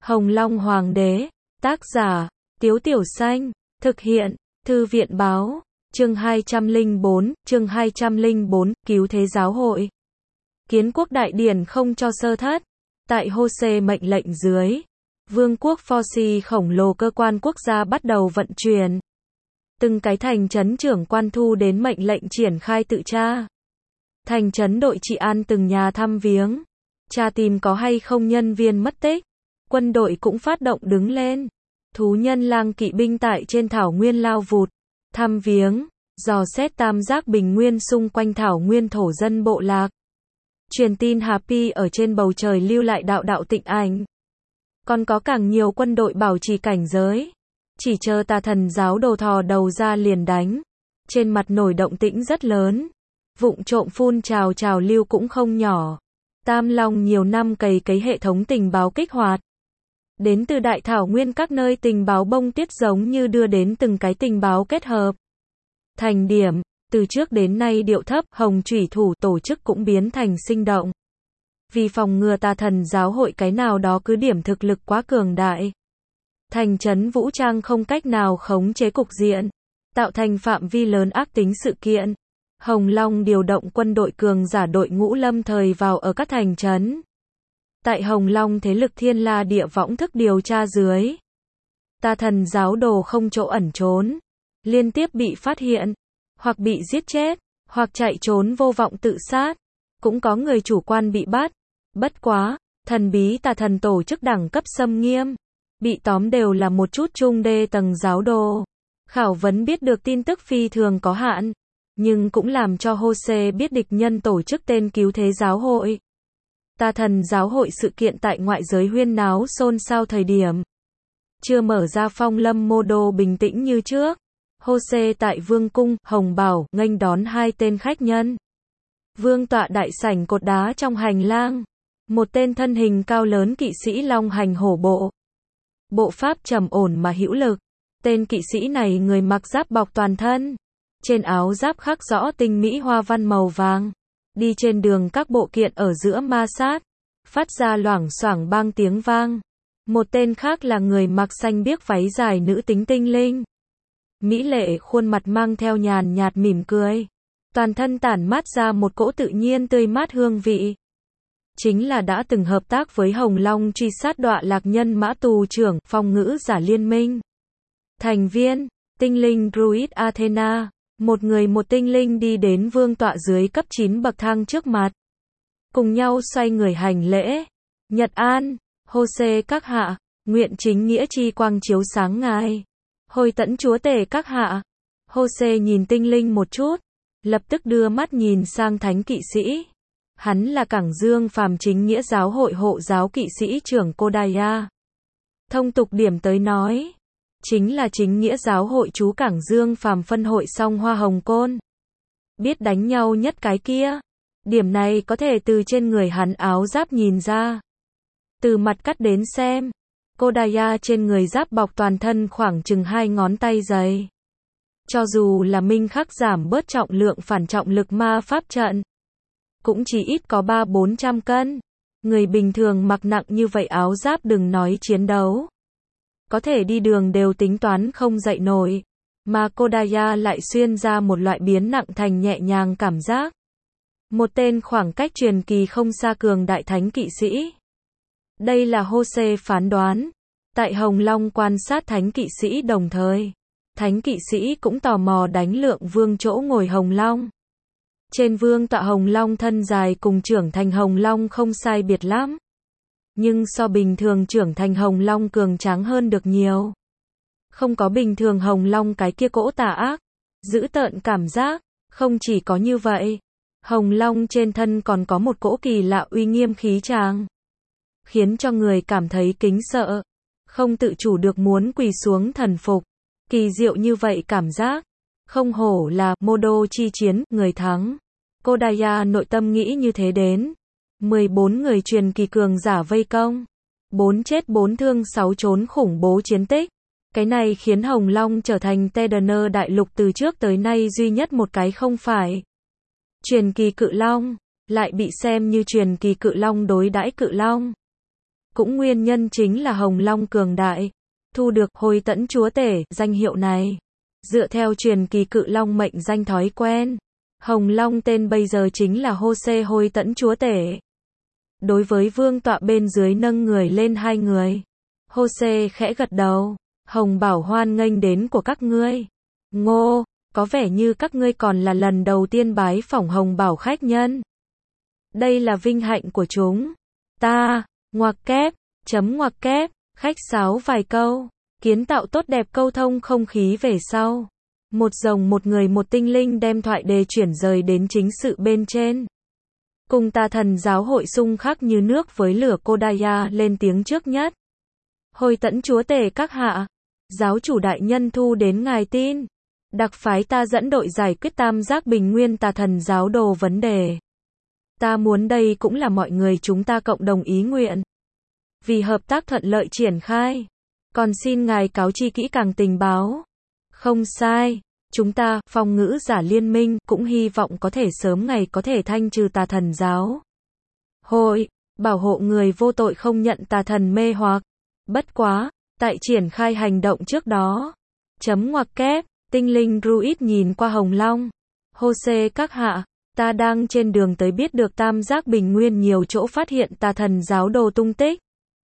Hồng Long Hoàng đế, tác giả, Tiếu Tiểu Xanh, thực hiện, Thư viện Báo, chương 204, cứu thế giáo hội. Kiến quốc đại điển không cho sơ thất. Tại Hô-xê mệnh lệnh dưới, vương quốc Pho-xi khổng lồ cơ quan quốc gia bắt đầu vận chuyển. Từng cái thành trấn trưởng quan thu đến mệnh lệnh triển khai tự tra. Thành trấn đội trị an từng nhà thăm viếng, tra tìm có hay không nhân viên mất tích. Quân đội cũng phát động đứng lên. Thú nhân lang kỵ binh tại trên thảo nguyên lao vụt, thăm viếng, dò xét tam giác bình nguyên xung quanh thảo nguyên thổ dân bộ lạc. Truyền tin Happy ở trên bầu trời lưu lại đạo đạo tịnh ảnh. Còn có càng nhiều quân đội bảo trì cảnh giới. Chỉ chờ tà thần giáo đồ thò đầu ra liền đánh. Trên mặt nổi động tĩnh rất lớn. Vụng trộm phun trào trào lưu cũng không nhỏ. Tam Long nhiều năm cày cấy hệ thống tình báo kích hoạt. Đến từ đại thảo nguyên các nơi tình báo bông tuyết giống như đưa đến từng cái tình báo kết hợp. Thành điểm, từ trước đến nay điệu thấp, hồng chủy thủ tổ chức cũng biến thành sinh động. Vì phòng ngừa tà thần giáo hội cái nào đó cứ điểm thực lực quá cường đại. Thành trấn vũ trang không cách nào khống chế cục diện, tạo thành phạm vi lớn ác tính sự kiện. Hồng Long điều động quân đội cường giả đội ngũ lâm thời vào ở các thành trấn. Tại Hồng Long thế lực thiên la địa võng thức điều tra dưới. Tà thần giáo đồ không chỗ ẩn trốn. Liên tiếp bị phát hiện. Hoặc bị giết chết. Hoặc chạy trốn vô vọng tự sát. Cũng có người chủ quan bị bắt. Bất quá, thần bí tà thần tổ chức đẳng cấp xâm nghiêm. Bị tóm đều là một chút trung đê tầng giáo đồ. Khảo vấn biết được tin tức phi thường có hạn. Nhưng cũng làm cho Hô-xê biết địch nhân tổ chức tên cứu thế giáo hội. Tà thần giáo hội sự kiện tại ngoại giới huyên náo xôn xao thời điểm. Chưa mở ra phong lâm mô đô bình tĩnh như trước. Hô-xê tại vương cung, hồng bảo, nghênh đón hai tên khách nhân. Vương tọa đại sảnh cột đá trong hành lang. Một tên thân hình cao lớn kỵ sĩ long hành hổ bộ. Bộ pháp trầm ổn mà hữu lực. Tên kỵ sĩ này người mặc giáp bọc toàn thân. Trên áo giáp khắc rõ tinh mỹ hoa văn màu vàng. Đi trên đường các bộ kiện ở giữa ma sát. Phát ra loảng xoảng bang tiếng vang. Một tên khác là người mặc xanh biếc váy dài nữ tính tinh linh. Mỹ lệ khuôn mặt mang theo nhàn nhạt mỉm cười. Toàn thân tản mát ra một cỗ tự nhiên tươi mát hương vị. Chính là đã từng hợp tác với Hồng Long truy sát đọa lạc nhân mã tù trưởng phong ngữ giả liên minh. Thành viên, tinh linh Druid Athena. Một người một tinh linh đi đến vương tọa dưới cấp 9 bậc thang trước mặt. Cùng nhau xoay người hành lễ. Nhật an, Hô-xê các hạ, nguyện chính nghĩa chi quang chiếu sáng ngài. Hồi tẫn chúa tể các hạ. Hô-xê nhìn tinh linh một chút. Lập tức đưa mắt nhìn sang thánh kỵ sĩ. Hắn là Cảng Dương phàm chính nghĩa giáo hội hộ giáo kỵ sĩ trưởng Kodaya. Thông tục điểm tới nói. Chính là chính nghĩa giáo hội chú Cảng Dương phàm phân hội song hoa hồng côn. Biết đánh nhau nhất cái kia. Điểm này có thể từ trên người hắn áo giáp nhìn ra. Từ mặt cắt đến xem. Kodaya trên người giáp bọc toàn thân khoảng chừng 2 ngón tay dày. Cho dù là minh khắc giảm bớt trọng lượng phản trọng lực ma pháp trận. Cũng chỉ ít có 300-400 cân. Người bình thường mặc nặng như vậy áo giáp đừng nói chiến đấu. Có thể đi đường đều tính toán không dậy nổi. Mà Kodaya lại xuyên ra một loại biến nặng thành nhẹ nhàng cảm giác. Một tên khoảng cách truyền kỳ không xa cường đại thánh kỵ sĩ. Đây là Hô-xê phán đoán. Tại Hồng Long quan sát thánh kỵ sĩ đồng thời. Thánh kỵ sĩ cũng tò mò đánh lượng vương chỗ ngồi Hồng Long. Trên vương tọa Hồng Long thân dài cùng trưởng thành Hồng Long không sai biệt lắm. Nhưng so bình thường trưởng thành Hồng Long cường tráng hơn được nhiều. Không có bình thường Hồng Long cái kia cỗ tà ác, dữ tợn cảm giác. Không chỉ có như vậy, Hồng Long trên thân còn có một cỗ kỳ lạ uy nghiêm khí tràng. Khiến cho người cảm thấy kính sợ. Không tự chủ được muốn quỳ xuống thần phục. Kỳ diệu như vậy cảm giác. Không hổ là mô đô chi chiến, người thắng. Kodaya nội tâm nghĩ như thế đến. 14 người truyền kỳ cường giả vây công. 4 chết 4 thương 6 trốn khủng bố chiến tích. Cái này khiến Hồng Long trở thành Tedaner đại lục từ trước tới nay duy nhất một cái không phải. Truyền kỳ cự long. Lại bị xem như truyền kỳ cự long đối đãi cự long. Cũng nguyên nhân chính là Hồng Long cường đại, thu được Hôi Tẫn Chúa Tể danh hiệu này. Dựa theo truyền kỳ cự long mệnh danh thói quen, Hồng Long tên bây giờ chính là Hô-xê Hôi Tẫn Chúa Tể. Đối với vương tọa bên dưới nâng người lên hai người, Hô-xê khẽ gật đầu. Hồng Bảo hoan nghênh đến của các ngươi. Ngô, có vẻ như các ngươi còn là lần đầu tiên bái phỏng Hồng Bảo khách nhân. Đây là vinh hạnh của chúng ta. Ngoặc kép, ngoặc kép, khách sáo vài câu, kiến tạo tốt đẹp câu thông không khí về sau. Một rồng một người một tinh linh đem thoại đề chuyển rời đến chính sự bên trên. Cùng tà thần giáo hội xung khắc như nước với lửa. Kodaya lên tiếng trước nhất. Hôi Tẫn Chúa Tể các hạ, giáo chủ đại nhân thu đến ngài tin. Đặc phái ta dẫn đội giải quyết tam giác bình nguyên tà thần giáo đồ vấn đề. Ta muốn đây cũng là mọi người chúng ta cộng đồng ý nguyện. Vì hợp tác thuận lợi triển khai. Còn xin ngài cáo chi kỹ càng tình báo. Không sai. Chúng ta, Phong Ngữ Giả Liên minh, cũng hy vọng có thể sớm ngày có thể thanh trừ tà thần giáo hội, bảo hộ người vô tội không nhận tà thần mê hoặc. Bất quá, tại triển khai hành động trước đó. Ngoặc kép, tinh linh Druid nhìn qua Hồng Long. Hô-xê các hạ, ta đang trên đường tới biết được tam giác bình nguyên nhiều chỗ phát hiện tà thần giáo đồ tung tích.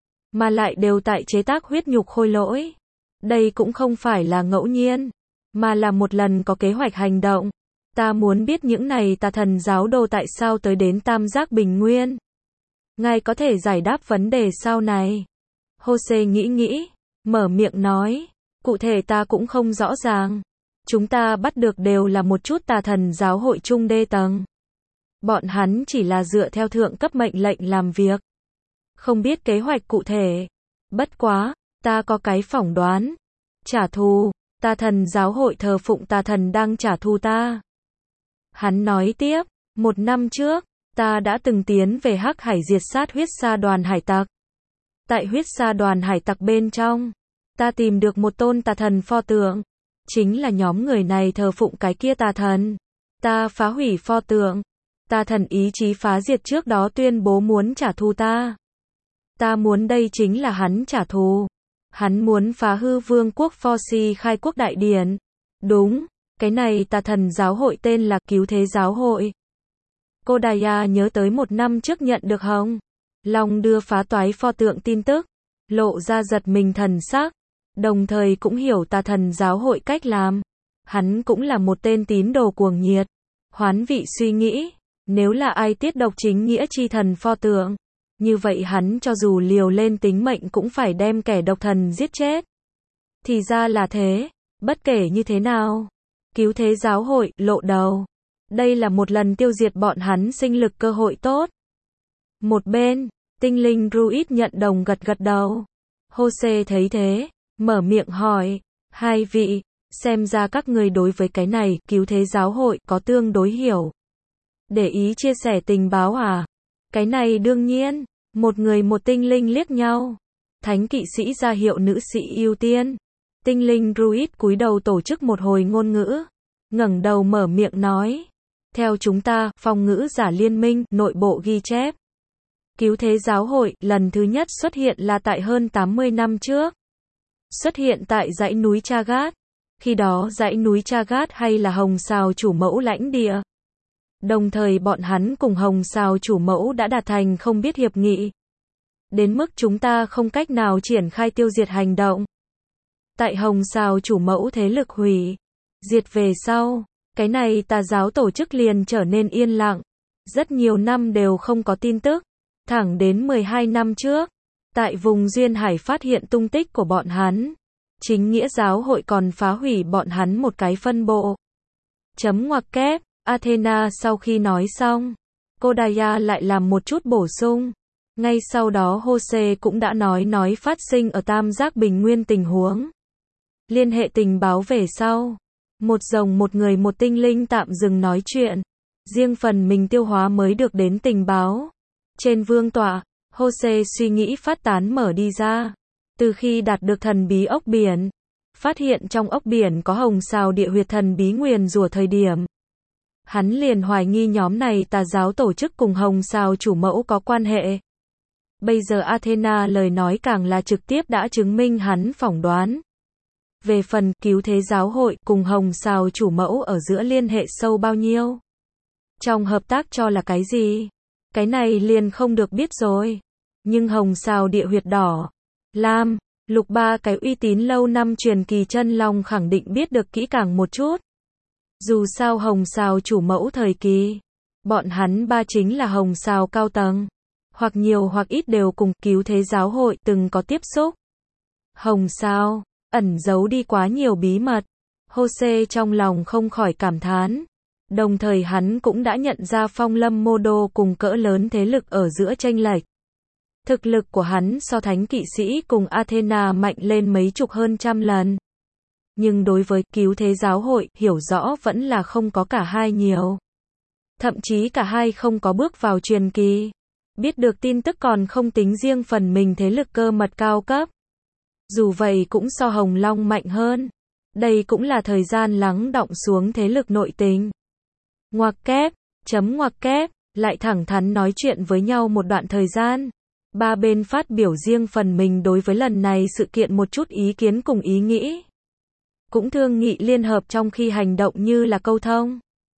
Mà lại đều tại chế tác huyết nhục khôi lỗi. Đây cũng không phải là ngẫu nhiên, mà là một lần có kế hoạch hành động. Ta muốn biết những này tà thần giáo đồ tại sao tới đến tam giác bình nguyên. Ngài có thể giải đáp vấn đề sau này. Hô-xê nghĩ, mở miệng nói. Cụ thể ta cũng không rõ ràng. Chúng ta bắt được đều là một chút tà thần giáo hội trung đê tầng. Bọn hắn chỉ là dựa theo thượng cấp mệnh lệnh làm việc. Không biết kế hoạch cụ thể. Bất quá, ta có cái phỏng đoán. Trả thù, tà thần giáo hội thờ phụng tà thần đang trả thù ta. Hắn nói tiếp, 1 năm trước, ta đã từng tiến về Hắc Hải diệt sát huyết sa đoàn hải tặc. Tại huyết sa đoàn hải tặc bên trong, ta tìm được một tôn tà thần pho tượng. Chính là nhóm người này thờ phụng cái kia tà thần. Ta phá hủy pho tượng. Tà thần ý chí phá diệt trước đó tuyên bố muốn trả thù ta. Ta muốn đây chính là hắn trả thù. Hắn muốn phá hư vương quốc Fosi khai quốc đại điển. Đúng, cái này tà thần giáo hội tên là Cứu Thế Giáo hội. Kodaya nhớ tới 1 năm trước nhận được Hồng Long đưa phá toái pho tượng tin tức. Lộ ra giật mình thần sắc. Đồng thời cũng hiểu tà thần giáo hội cách làm. Hắn cũng là một tên tín đồ cuồng nhiệt. Hoán vị suy nghĩ. Nếu là ai tiết độc chính nghĩa chi thần pho tượng. Như vậy hắn cho dù liều lên tính mệnh cũng phải đem kẻ độc thần giết chết. Thì ra là thế. Bất kể như thế nào. Cứu Thế Giáo hội lộ đầu. Đây là một lần tiêu diệt bọn hắn sinh lực cơ hội tốt. Một bên, tinh linh Druid nhận đồng gật đầu. Hô-xê thấy thế, mở miệng hỏi. Hai vị, xem ra các người đối với cái này, Cứu Thế Giáo hội, có tương đối hiểu. Để ý chia sẻ tình báo à? Cái này đương nhiên. Một người một tinh linh liếc nhau. Thánh kỵ sĩ ra hiệu nữ sĩ ưu tiên. Tinh linh Druid cúi đầu tổ chức một hồi ngôn ngữ. Ngẩng đầu mở miệng nói. Theo chúng ta, Phong Ngữ Giả Liên minh, nội bộ ghi chép. Cứu Thế Giáo hội, lần thứ nhất xuất hiện là tại hơn 80 năm trước. Xuất hiện tại dãy núi Chagat. Khi đó dãy núi Chagat hay là Hồng Sào chủ mẫu lãnh địa. Đồng thời bọn hắn cùng Hồng Sào chủ mẫu đã đạt thành không biết hiệp nghị. Đến mức chúng ta không cách nào triển khai tiêu diệt hành động. Tại Hồng Sào chủ mẫu thế lực hủy diệt về sau, cái này tà giáo tổ chức liền trở nên yên lặng. Rất nhiều năm đều không có tin tức. Thẳng đến 12 năm trước, tại vùng Duyên Hải phát hiện tung tích của bọn hắn. Chính nghĩa giáo hội còn phá hủy bọn hắn một cái phân bộ. Ngoặc kép, Athena sau khi nói xong, Kodaya lại làm một chút bổ sung. Ngay sau đó Hô-xê cũng đã nói phát sinh ở tam giác bình nguyên tình huống. Liên hệ tình báo về sau. Một rồng một người một tinh linh tạm dừng nói chuyện. Riêng phần mình tiêu hóa mới được đến tình báo. Trên vương tọa, Hô-xê suy nghĩ phát tán mở đi ra. Từ khi đạt được thần bí ốc biển, phát hiện trong ốc biển có Hồng Sào địa huyệt thần bí nguyền rủa thời điểm. Hắn liền hoài nghi nhóm này tà giáo tổ chức cùng Hồng Sào chủ mẫu có quan hệ. Bây giờ Athena lời nói càng là trực tiếp đã chứng minh hắn phỏng đoán. Về phần cứu thế giáo hội cùng Hồng Sào chủ mẫu ở giữa liên hệ sâu bao nhiêu? Trong hợp tác cho là cái gì? Cái này liền không được biết rồi. Nhưng Hồng Sào địa huyệt đỏ, lam, lục ba cái uy tín lâu năm truyền kỳ chân long khẳng định biết được kỹ càng một chút. Dù sao Hồng Sào chủ mẫu thời kỳ, bọn hắn ba chính là Hồng Sào cao tầng, hoặc nhiều hoặc ít đều cùng cứu thế giáo hội từng có tiếp xúc. Hồng Sào ẩn giấu đi quá nhiều bí mật. Jose trong lòng không khỏi cảm thán. Đồng thời hắn cũng đã nhận ra Phong Lâm Mô Đô cùng cỡ lớn thế lực ở giữa chênh lệch. Thực lực của hắn so thánh kỵ sĩ cùng Athena mạnh lên mấy chục hơn trăm lần. Nhưng đối với cứu thế giáo hội, hiểu rõ vẫn là không có cả hai nhiều. Thậm chí cả hai không có bước vào truyền kỳ. Biết được tin tức còn không tính riêng phần mình thế lực cơ mật cao cấp. Dù vậy cũng so Hồng Long mạnh hơn. Đây cũng là thời gian lắng đọng xuống thế lực nội tình. Ngoặc kép, ngoặc kép, lại thẳng thắn nói chuyện với nhau một đoạn thời gian. Ba bên phát biểu riêng phần mình đối với lần này sự kiện một chút ý kiến cùng ý nghĩ. Cũng thương nghị liên hợp trong khi hành động như là câu thông.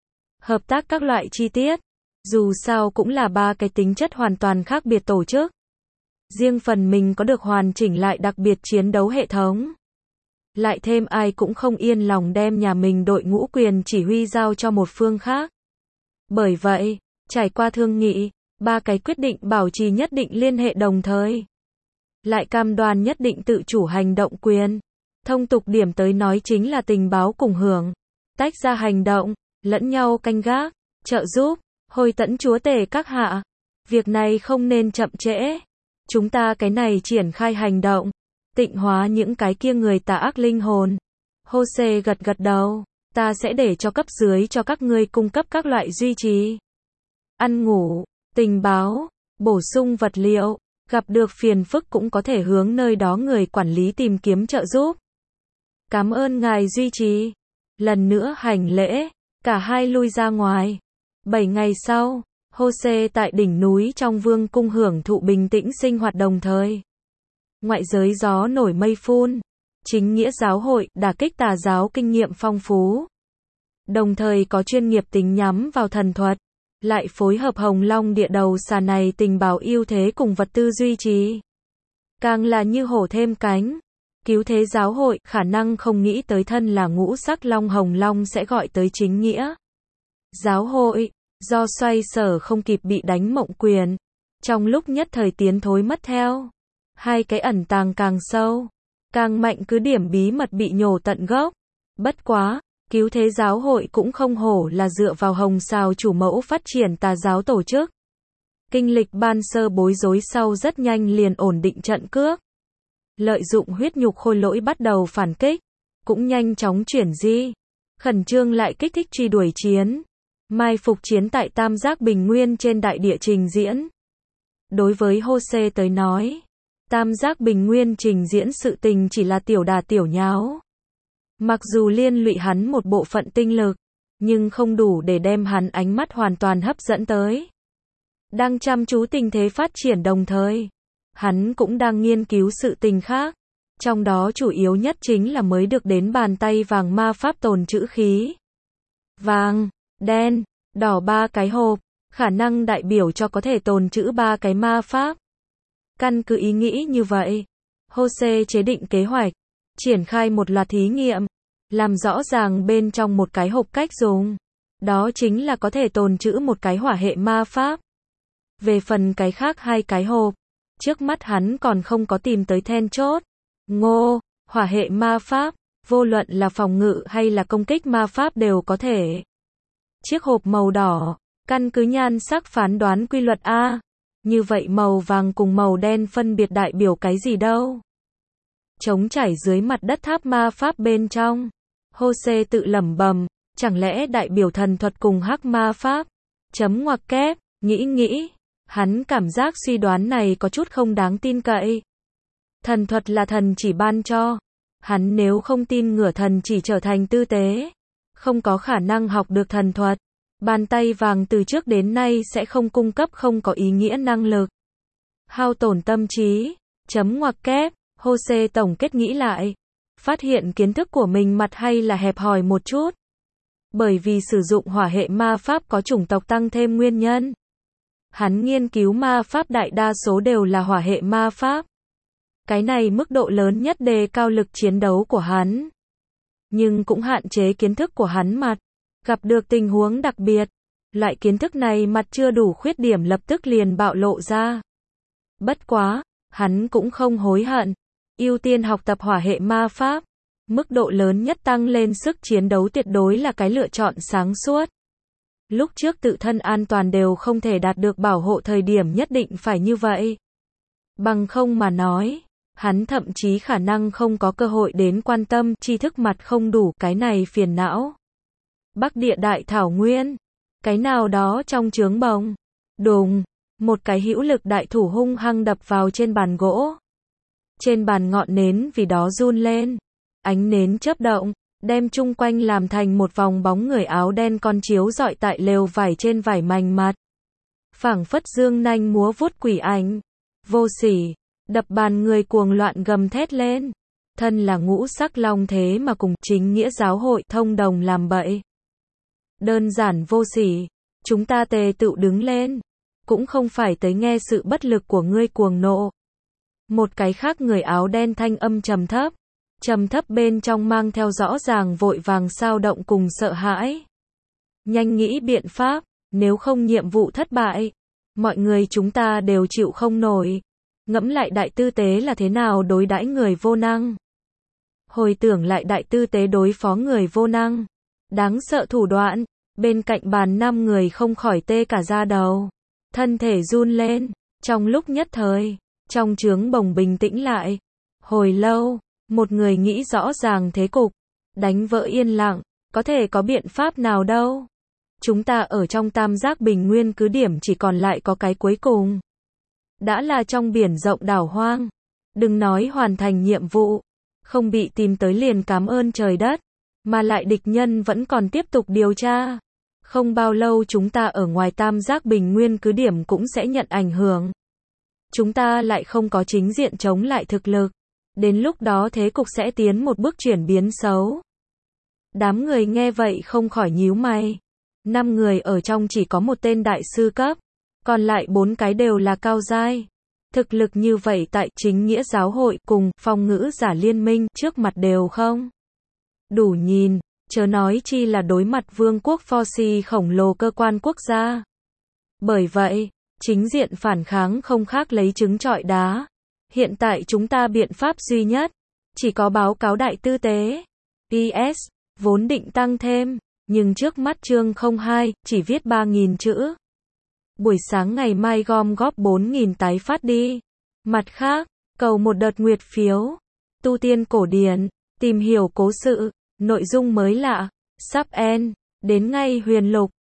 Hợp tác các loại chi tiết. Dù sao cũng là ba cái tính chất hoàn toàn khác biệt tổ chức. Riêng phần mình có được hoàn chỉnh lại đặc biệt chiến đấu hệ thống. Lại thêm ai cũng không yên lòng đem nhà mình đội ngũ quyền chỉ huy giao cho một phương khác. Bởi vậy, trải qua thương nghị, ba cái quyết định bảo trì nhất định liên hệ đồng thời. Lại cam đoan nhất định tự chủ hành động quyền. Thông tục điểm tới nói chính là tình báo cùng hưởng. Tách ra hành động, lẫn nhau canh gác, trợ giúp, hồi tẫn chúa tể các hạ. Việc này không nên chậm trễ. Chúng ta cái này triển khai hành động. Tịnh hóa những cái kia người tà ác linh hồn. Jose gật gật đầu. Ta sẽ để cho cấp dưới cho các ngươi cung cấp các loại duy trì. Ăn ngủ, tình báo, bổ sung vật liệu. Gặp được phiền phức cũng có thể hướng nơi đó người quản lý tìm kiếm trợ giúp. Cảm ơn ngài duy trì. Lần nữa hành lễ. Cả hai lui ra ngoài. 7 ngày sau, Jose tại đỉnh núi trong vương cung hưởng thụ bình tĩnh sinh hoạt đồng thời. Ngoại giới gió nổi mây phun. Chính nghĩa giáo hội, đả kích tà giáo kinh nghiệm phong phú. Đồng thời có chuyên nghiệp tính nhắm vào thần thuật. Lại phối hợp Hồng Long địa đầu xà này tình báo ưu thế cùng vật tư duy trì. Càng là như hổ thêm cánh. Cứu thế giáo hội, khả năng không nghĩ tới thân là ngũ sắc long Hồng Long sẽ gọi tới chính nghĩa. Giáo hội, do xoay sở không kịp bị đánh mộng quyền. Trong lúc nhất thời tiến thối mất theo. Hai cái ẩn tàng càng sâu. Càng mạnh cứ điểm bí mật bị nhổ tận gốc. Bất quá, cứu thế giáo hội cũng không hổ là dựa vào Hồng Sào chủ mẫu phát triển tà giáo tổ chức. Kinh lịch ban sơ bối rối sau rất nhanh liền ổn định trận cước. Lợi dụng huyết nhục khôi lỗi bắt đầu phản kích. Cũng nhanh chóng chuyển di. Khẩn trương lại kích thích truy đuổi chiến. Mai phục chiến tại Tam Giác Bình Nguyên trên đại địa trình diễn. Đối với Jose tới nói, Tam Giác Bình Nguyên trình diễn sự tình chỉ là tiểu đà tiểu nháo. Mặc dù liên lụy hắn một bộ phận tinh lực, nhưng không đủ để đem hắn ánh mắt hoàn toàn hấp dẫn tới. Đang chăm chú tình thế phát triển đồng thời, hắn cũng đang nghiên cứu sự tình khác. Trong đó chủ yếu nhất chính là mới được đến bàn tay vàng ma pháp tồn trữ khí. Vàng, đen, đỏ ba cái hộp, khả năng đại biểu cho có thể tồn trữ ba cái ma pháp. Căn cứ ý nghĩ như vậy, Jose chế định kế hoạch, triển khai một loạt thí nghiệm, làm rõ ràng bên trong một cái hộp cách dùng. Đó chính là có thể tồn trữ một cái hỏa hệ ma pháp. Về phần cái khác hai cái hộp, trước mắt hắn còn không có tìm tới then chốt. Hỏa hệ ma pháp, vô luận là phòng ngự hay là công kích ma pháp đều có thể. Chiếc hộp màu đỏ, căn cứ nhan sắc phán đoán quy luật A. Như vậy màu vàng cùng màu đen phân biệt đại biểu cái gì đâu? Trống trải dưới mặt đất tháp ma pháp bên trong. Jose tự lẩm bẩm, chẳng lẽ đại biểu thần thuật cùng hắc ma pháp? Ngoặc kép, nghĩ. Hắn cảm giác suy đoán này có chút không đáng tin cậy. Thần thuật là thần chỉ ban cho. Hắn nếu không tin ngửa thần chỉ trở thành tư tế, không có khả năng học được thần thuật. Bàn tay vàng từ trước đến nay sẽ không cung cấp không có ý nghĩa năng lực. hao tổn tâm trí. Chấm ngoặc kép, Jose tổng kết nghĩ lại. Phát hiện kiến thức của mình mặt hay là hẹp hòi một chút. Bởi vì sử dụng hỏa hệ ma pháp có chủng tộc tăng thêm nguyên nhân. Hắn nghiên cứu ma pháp đại đa số đều là hỏa hệ ma pháp. Cái này mức độ lớn nhất đề cao lực chiến đấu của hắn. Nhưng cũng hạn chế kiến thức của hắn mặt. Gặp được tình huống đặc biệt. Loại kiến thức này mặt chưa đủ khuyết điểm lập tức liền bạo lộ ra. Bất quá, hắn cũng không hối hận. Ưu tiên học tập hỏa hệ ma pháp. Mức độ lớn nhất tăng lên sức chiến đấu tuyệt đối là cái lựa chọn sáng suốt. Lúc trước tự thân an toàn đều không thể đạt được bảo hộ thời điểm nhất định phải như vậy. Bằng không mà nói, hắn thậm chí khả năng không có cơ hội đến quan tâm tri thức mặt không đủ cái này phiền não. Bắc địa đại thảo nguyên, cái nào đó trong trướng bồng, đùng, một cái hữu lực đại thủ hung hăng đập vào trên bàn gỗ. Trên bàn ngọn nến vì đó run lên, ánh nến chớp động, đem chung quanh làm thành một vòng bóng người áo đen con chiếu rọi tại lều vải trên vải mành mặt. Phảng phất dương nanh múa vuốt quỷ ảnh, vô sỉ, đập bàn người cuồng loạn gầm thét lên. Thân là ngũ sắc long thế mà cùng chính nghĩa giáo hội thông đồng làm bậy. Đơn giản vô sỉ, chúng ta tề tựu đứng lên, cũng không phải tới nghe sự bất lực của ngươi cuồng nộ. Một cái khác người áo đen thanh âm trầm thấp bên trong mang theo rõ ràng vội vàng xao động cùng sợ hãi. Nhanh nghĩ biện pháp, nếu không nhiệm vụ thất bại, mọi người chúng ta đều chịu không nổi. Ngẫm lại đại tư tế là thế nào đối đãi người vô năng. Hồi tưởng lại đại tư tế đối phó người vô năng. Đáng sợ thủ đoạn, bên cạnh bàn 5 người không khỏi tê cả da đầu. Thân thể run lên, trong lúc nhất thời, trong trướng bồng bình tĩnh lại. Hồi lâu, một người nghĩ rõ ràng thế cục, đánh vỡ yên lặng, có thể có biện pháp nào đâu. Chúng ta ở trong tam giác bình nguyên cứ điểm chỉ còn lại có cái cuối cùng. Đã là trong biển rộng đảo hoang. Đừng nói hoàn thành nhiệm vụ, không bị tìm tới liền cảm ơn trời đất, mà lại địch nhân vẫn còn tiếp tục điều tra. Không bao lâu chúng ta ở ngoài tam giác bình nguyên cứ điểm cũng sẽ nhận ảnh hưởng. Chúng ta lại không có chính diện chống lại thực lực. Đến lúc đó thế cục sẽ tiến một bước chuyển biến xấu. Đám người nghe vậy không khỏi nhíu mày. 5 người ở trong chỉ có một tên đại sư cấp, còn lại 4 cái đều là cao giai. Thực lực như vậy tại chính nghĩa giáo hội cùng phong ngữ giả liên minh trước mặt đều không đủ nhìn, chớ nói chi là đối mặt vương quốc Forcy khổng lồ cơ quan quốc gia. Bởi vậy, chính diện phản kháng không khác lấy trứng trọi đá. Hiện tại chúng ta biện pháp duy nhất, chỉ có báo cáo đại tư tế. PS, vốn định tăng thêm, nhưng trước mắt chương 02, chỉ viết 3.000 chữ. Buổi sáng ngày mai gom góp 4.000 tái phát đi. Mặt khác, cầu một đợt nguyệt phiếu. Tu tiên cổ điển, tìm hiểu cố sự, nội dung mới lạ, sắp end, đến ngay huyền lục.